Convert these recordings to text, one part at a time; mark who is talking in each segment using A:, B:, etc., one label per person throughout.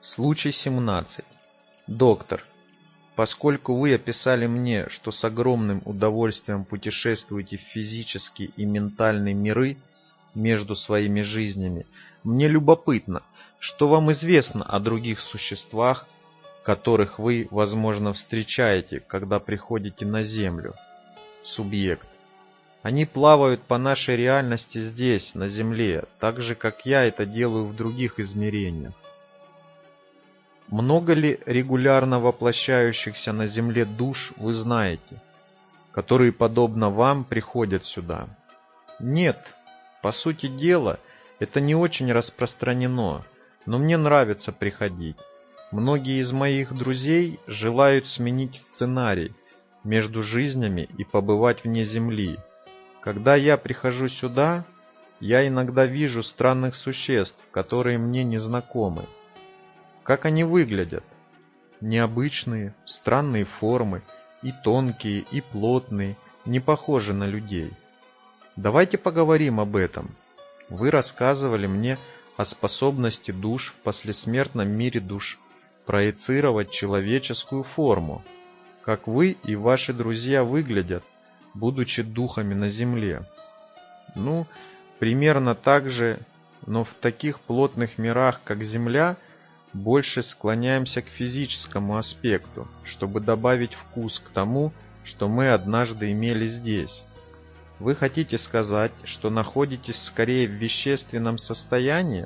A: Случай 17. Доктор, поскольку вы описали мне, что с огромным удовольствием путешествуете в физические и ментальные миры между своими жизнями, мне любопытно, что вам известно о других существах, которых вы, возможно, встречаете, когда приходите на Землю. Субъект. Они плавают по нашей реальности здесь, на Земле, так же, как я это делаю в других измерениях. Много ли регулярно воплощающихся на Земле душ вы знаете, которые, подобно вам, приходят сюда? Нет, по сути дела, это не очень распространено, но мне нравится приходить. Многие из моих друзей желают сменить сценарий между жизнями и побывать вне Земли. Когда я прихожу сюда, я иногда вижу странных существ, которые мне не знакомы. Как они выглядят? Необычные, странные формы, и тонкие, и плотные, не похожи на людей. Давайте поговорим об этом. Вы рассказывали мне о способности душ в послесмертном мире душ проецировать человеческую форму. Как вы и ваши друзья выглядят, будучи духами на Земле? Ну, примерно так же, но в таких плотных мирах, как Земля, больше склоняемся к физическому аспекту, чтобы добавить вкус к тому, что мы однажды имели здесь. Вы хотите сказать, что находитесь скорее в вещественном состоянии?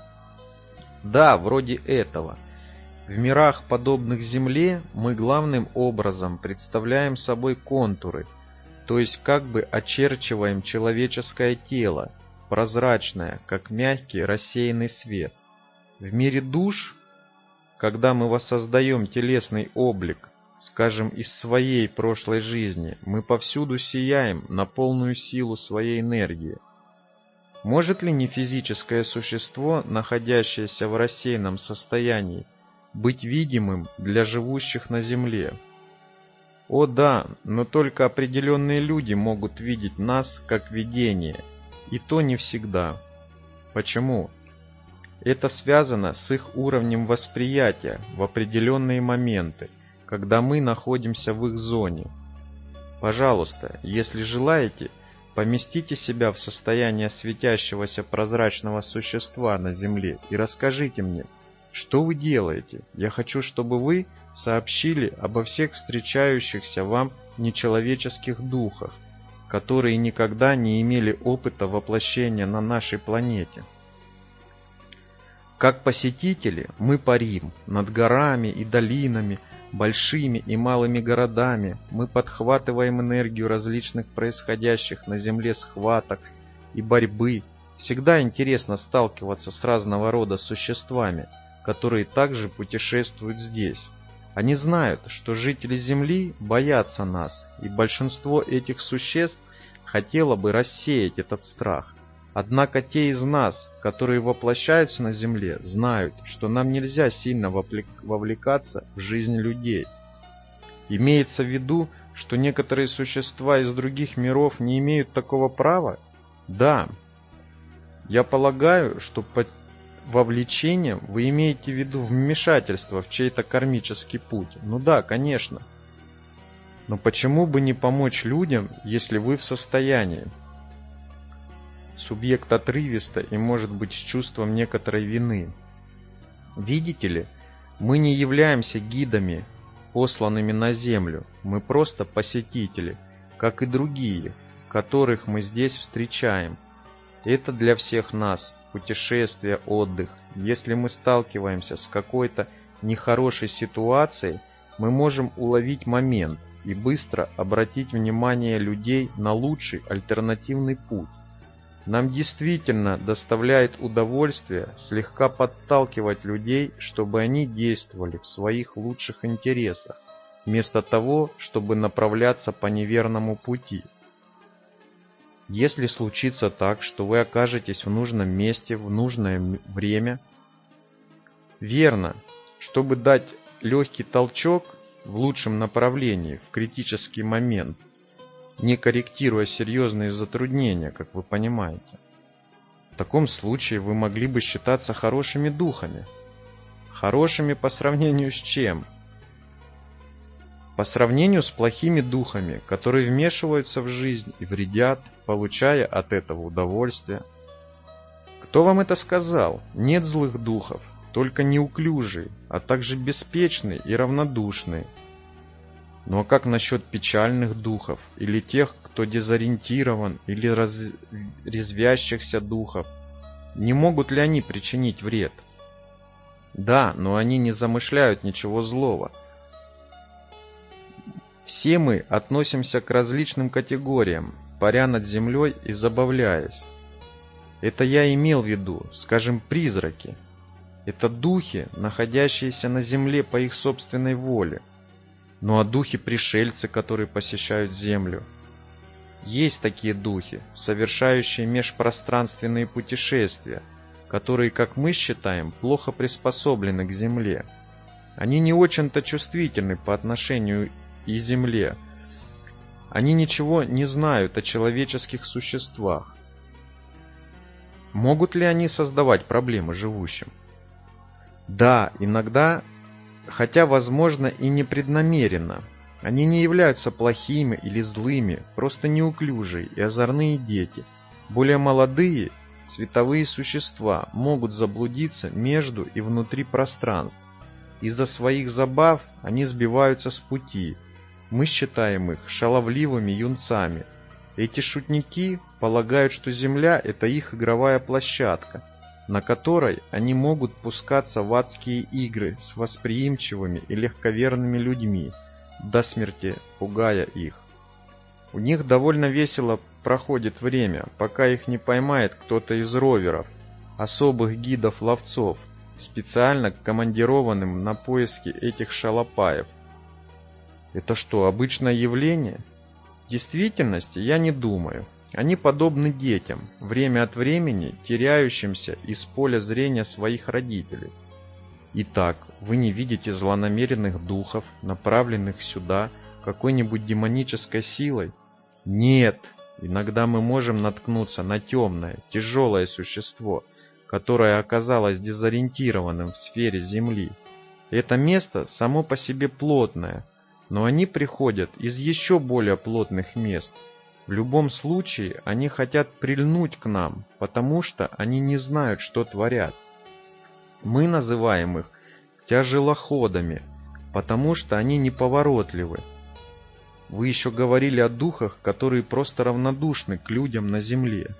A: Да, вроде этого. В мирах, подобных Земле, мы главным образом представляем собой контуры, то есть как бы очерчиваем человеческое тело, прозрачное, как мягкий рассеянный свет. В мире душ, когда мы воссоздаем телесный облик, скажем, из своей прошлой жизни, мы повсюду сияем на полную силу своей энергии. Может ли нефизическое существо, находящееся в рассеянном состоянии, быть видимым для живущих на Земле? О да, но только определенные люди могут видеть нас как видение, и то не всегда. Почему? Это связано с их уровнем восприятия в определенные моменты, когда мы находимся в их зоне. Пожалуйста, если желаете, поместите себя в состояние светящегося прозрачного существа на Земле и расскажите мне, что вы делаете. Я хочу, чтобы вы сообщили обо всех встречающихся вам нечеловеческих духах, которые никогда не имели опыта воплощения на нашей планете. Как посетители мы парим над горами и долинами, большими и малыми городами, мы подхватываем энергию различных происходящих на Земле схваток и борьбы. Всегда интересно сталкиваться с разного рода существами, которые также путешествуют здесь. Они знают, что жители Земли боятся нас, и большинство этих существ хотело бы рассеять этот страх. Однако те из нас, которые воплощаются на Земле, знают, что нам нельзя сильно вовлекаться в жизнь людей. Имеется в виду, что некоторые существа из других миров не имеют такого права? Да. Я полагаю, что под вовлечением вы имеете в виду вмешательство в чей-то кармический путь. Ну да, конечно. Но почему бы не помочь людям, если вы в состоянии? Субъект отрывисто и, может быть, с чувством некоторой вины. Видите ли, мы не являемся гидами, посланными на Землю. Мы просто посетители, как и другие, которых мы здесь встречаем. Это для всех нас путешествие, отдых. Если мы сталкиваемся с какой-то нехорошей ситуацией, мы можем уловить момент и быстро обратить внимание людей на лучший альтернативный путь. Нам действительно доставляет удовольствие слегка подталкивать людей, чтобы они действовали в своих лучших интересах, вместо того, чтобы направляться по неверному пути. Если случится так, что вы окажетесь в нужном месте в нужное время, верно, чтобы дать легкий толчок в лучшем направлении в критический момент, не корректируя серьезные затруднения, как вы понимаете. В таком случае вы могли бы считаться хорошими духами. Хорошими по сравнению с чем? По сравнению с плохими духами, которые вмешиваются в жизнь и вредят, получая от этого удовольствие. Кто вам это сказал? Нет злых духов, только неуклюжие, а также беспечные и равнодушные. Ну а как насчет печальных духов, или тех, кто дезориентирован, или резвящихся духов? Не могут ли они причинить вред? Да, но они не замышляют ничего злого. Все мы относимся к различным категориям, паря над землей и забавляясь. Это я имел в виду, скажем, призраки. Это духи, находящиеся на земле по их собственной воле. Ну а духи-пришельцы, которые посещают землю. Есть такие духи, совершающие межпространственные путешествия, которые, как мы считаем, плохо приспособлены к земле. Они не очень-то чувствительны по отношению и земле. Они ничего не знают о человеческих существах. Могут ли они создавать проблемы живущим? Да, иногда, хотя, возможно, и непреднамеренно. Они не являются плохими или злыми, просто неуклюжие и озорные дети. Более молодые, световые существа могут заблудиться между и внутри пространств. Из-за своих забав они сбиваются с пути. Мы считаем их шаловливыми юнцами. Эти шутники полагают, что Земля – это их игровая площадка, на которой они могут пускаться в адские игры с восприимчивыми и легковерными людьми, до смерти пугая их. У них довольно весело проходит время, пока их не поймает кто-то из роверов, особых гидов-ловцов, специально командированным на поиски этих шалопаев. Это что, обычное явление? В действительности я не думаю. Они подобны детям, время от времени теряющимся из поля зрения своих родителей. Итак, вы не видите злонамеренных духов, направленных сюда какой-нибудь демонической силой? Нет, иногда мы можем наткнуться на темное, тяжелое существо, которое оказалось дезориентированным в сфере Земли. Это место само по себе плотное, но они приходят из еще более плотных мест. В любом случае, они хотят прильнуть к нам, потому что они не знают, что творят. Мы называем их тяжелоходами, потому что они неповоротливы. Вы еще говорили о духах, которые просто равнодушны к людям на земле.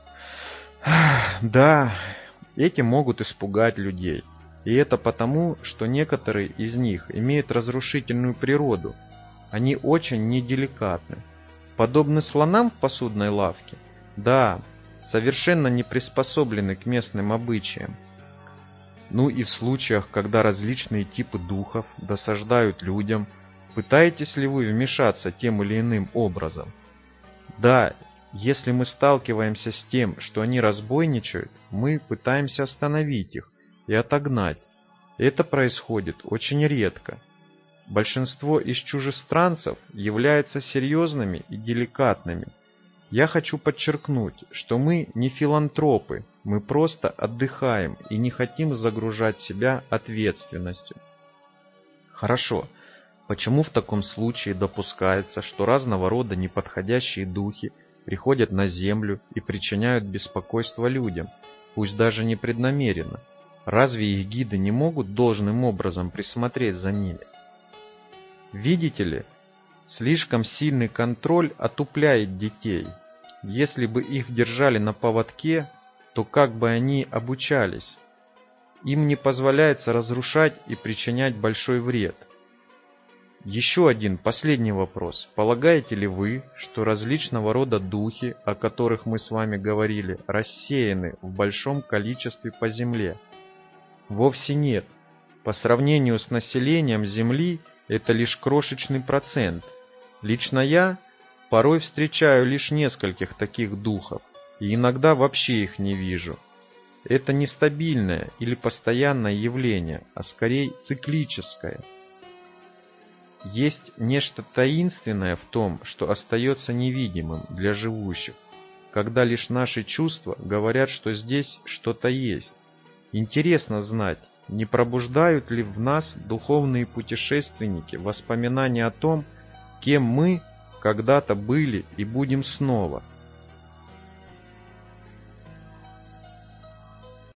A: Да, эти могут испугать людей. И это потому, что некоторые из них имеют разрушительную природу. Они очень неделикатны. Подобны слонам в посудной лавке? Да, совершенно не приспособлены к местным обычаям. Ну и в случаях, когда различные типы духов досаждают людям, пытаетесь ли вы вмешаться тем или иным образом? Да, если мы сталкиваемся с тем, что они разбойничают, мы пытаемся остановить их и отогнать. Это происходит очень редко. Большинство из чужестранцев являются серьезными и деликатными. Я хочу подчеркнуть, что мы не филантропы, мы просто отдыхаем и не хотим загружать себя ответственностью. Хорошо, почему в таком случае допускается, что разного рода неподходящие духи приходят на землю и причиняют беспокойство людям, пусть даже непреднамеренно? Разве их гиды не могут должным образом присмотреть за ними? Видите ли, слишком сильный контроль отупляет детей. Если бы их держали на поводке, то как бы они обучались? Им не позволяется разрушать и причинять большой вред. Еще один последний вопрос. Полагаете ли вы, что различного рода духи, о которых мы с вами говорили, рассеяны в большом количестве по Земле? Вовсе нет. По сравнению с населением Земли это лишь крошечный процент. Лично я порой встречаю лишь нескольких таких духов, и иногда вообще их не вижу. Это не стабильное или постоянное явление, а скорее циклическое. Есть нечто таинственное в том, что остается невидимым для живущих, когда лишь наши чувства говорят, что здесь что-то есть. Интересно знать, Не пробуждают ли в нас духовные путешественники воспоминания о том, кем мы когда-то были и будем снова?